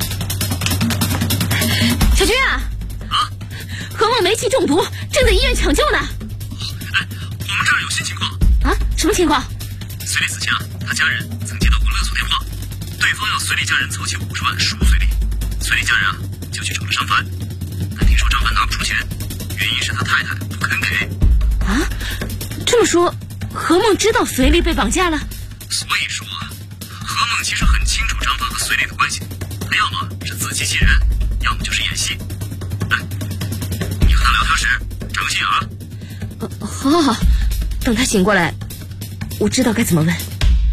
小军啊，何梦煤气中毒，正在医院抢救呢。 我们这儿有新情况啊？什么情况？ 隋丽死前，他家人曾接到过勒索电话，对方要隋丽家人凑齐50万赎隋丽，隋丽家人就去找了张凡，但听说张凡拿不出钱，原因是他太太不肯给。 啊？这么说，何梦知道隋丽被绑架了？ 所以说，何梦其实很清楚张凡和隋丽的关系，他要么是自欺欺人，要么就是演戏。来，你和他聊天时长个心眼啊。 好，等他醒过来，我知道该怎么问。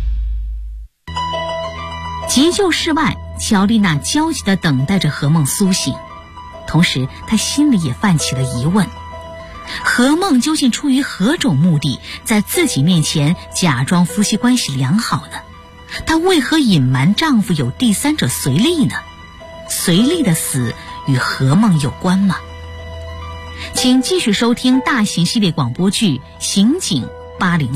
急救室外，乔丽娜焦急地等待着何梦苏醒，同时她心里也泛起了疑问：何梦究竟出于何种目的，在自己面前假装夫妻关系良好呢？她为何隐瞒丈夫有第三者隋丽呢？隋丽的死与何梦有关吗？请继续收听大型系列广播剧《刑警803》。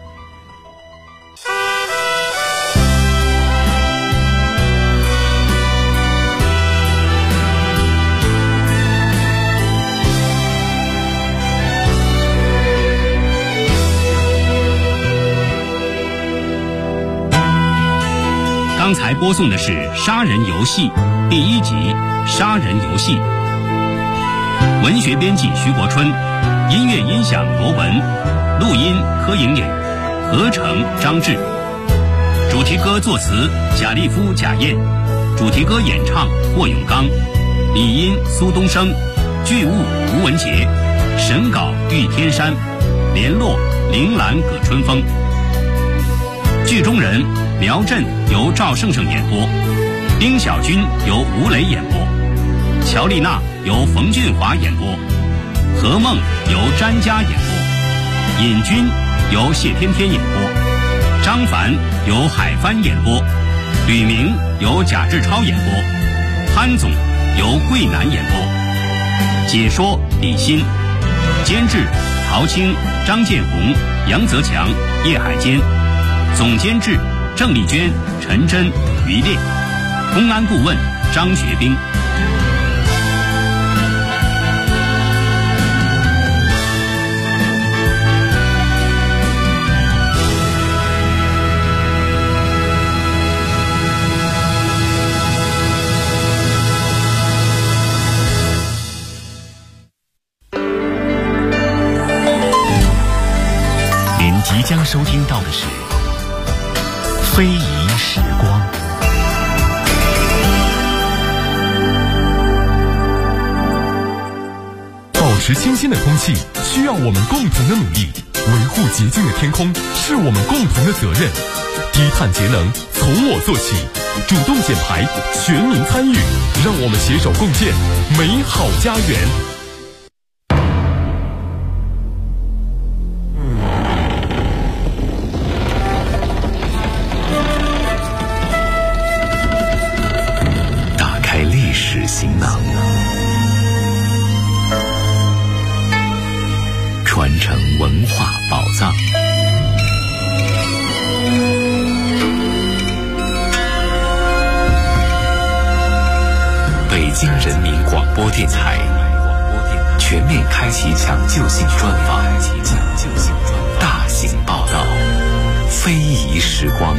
刚才播送的是《杀人游戏》第1集《杀人游戏》，文学编辑徐国春，音乐音响罗文，录音柯莹莹，合成张志，主题歌作词贾立夫、贾燕，主题歌演唱霍永刚，理音苏东升，剧务吴文杰，审稿玉天山，联络铃兰葛春风。剧中人苗振由赵胜胜演播，丁小军由吴磊演播，乔丽娜由冯俊华演播，何梦由詹佳演播，尹军由谢天天演播，张凡由海帆演播，吕明由贾志超演播，潘总由桂南演播，解说李欣，监制陶青、张建红、杨泽强、叶海坚，总监制郑丽娟、陈真、于烈，公安顾问张学兵。 您即将收听到的是非遗时光。保持清新的空气需要我们共同的努力，维护洁净的天空是我们共同的责任。低碳节能从我做起，主动减排，全民参与，让我们携手共建美好家园。 行囊， 京人民广播电台全面开启抢救性专访，大型报道，非遗时光。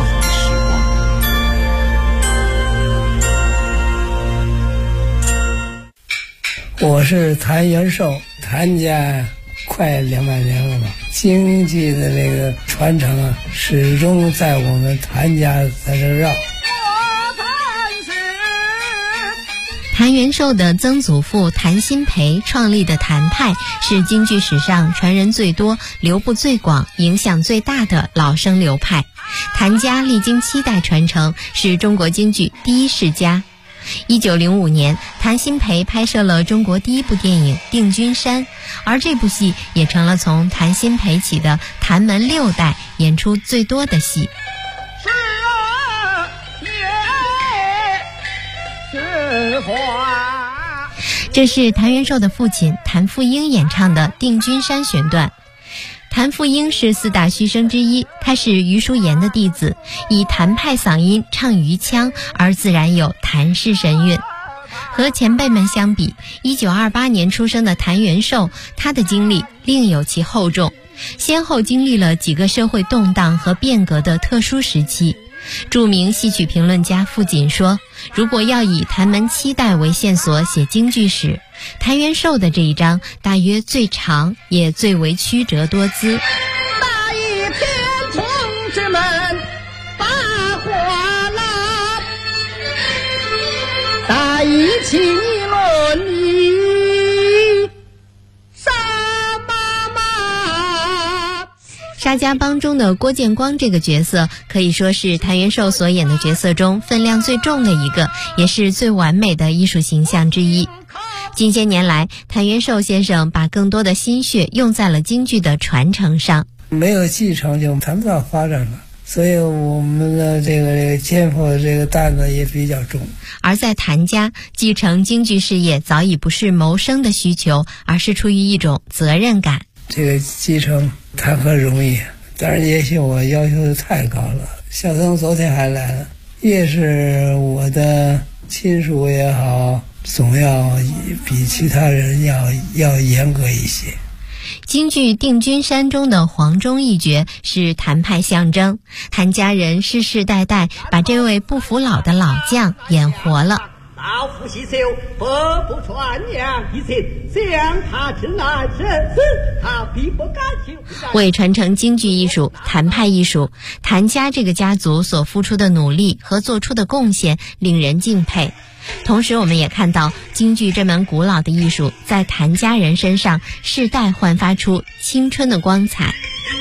我是谭元寿，谭家快200年了吧，京剧的那个传承啊，始终在我们谭家在这绕。 谭元寿的曾祖父谭鑫培创立的谭派是京剧史上传人最多、流布最广、影响最大的老生流派。谭家历经7代传承，是中国京剧第一世家。1905年，谭鑫培拍摄了中国第一部电影《定军山》，而这部戏也成了从谭鑫培起的谭门6代演出最多的戏。这是谭元寿的父亲谭富英演唱的《定军山》选段。谭富英是4大须生之一，他是余叔岩的弟子，以谭派嗓音唱余腔，而自然有谭氏神韵。和前辈们相比，1928年出生的谭元寿，他的经历另有其厚重，先后经历了几个社会动荡和变革的特殊时期。著名戏曲评论家傅锦说，如果要以谭门7代为线索写京剧史，谭元寿的这一章大约最长，也最为曲折多姿。 那一片同志们把火了，大义起论理杀妈妈。 沙家浜中的郭建光这个角色可以说是谭元寿所演的角色中分量最重的一个，也是最完美的艺术形象之一。近些年来，谭元寿先生把更多的心血用在了京剧的传承上。 没有继承就谈不到发展了，所以我们的这个肩负的这个担子也比较重。 而在谭家，继承京剧事业早已不是谋生的需求，而是出于一种责任感。 这个继承谈何容易，当然也许我要求的太高了。小曾昨天还来了，越是我的亲属也好，总要比其他人要严格一些。 京剧《定军山》中的黄忠一角是谭派象征，谭家人世世代代把这位不服老的老将演活了。 老夫细手，伯不传扬一切，将他之难生死，他必不敢求。 为传承京剧艺术、谭派艺术，谭家这个家族所付出的努力和做出的贡献令人敬佩。同时我们也看到京剧这门古老的艺术在谭家人身上世代焕发出青春的光彩。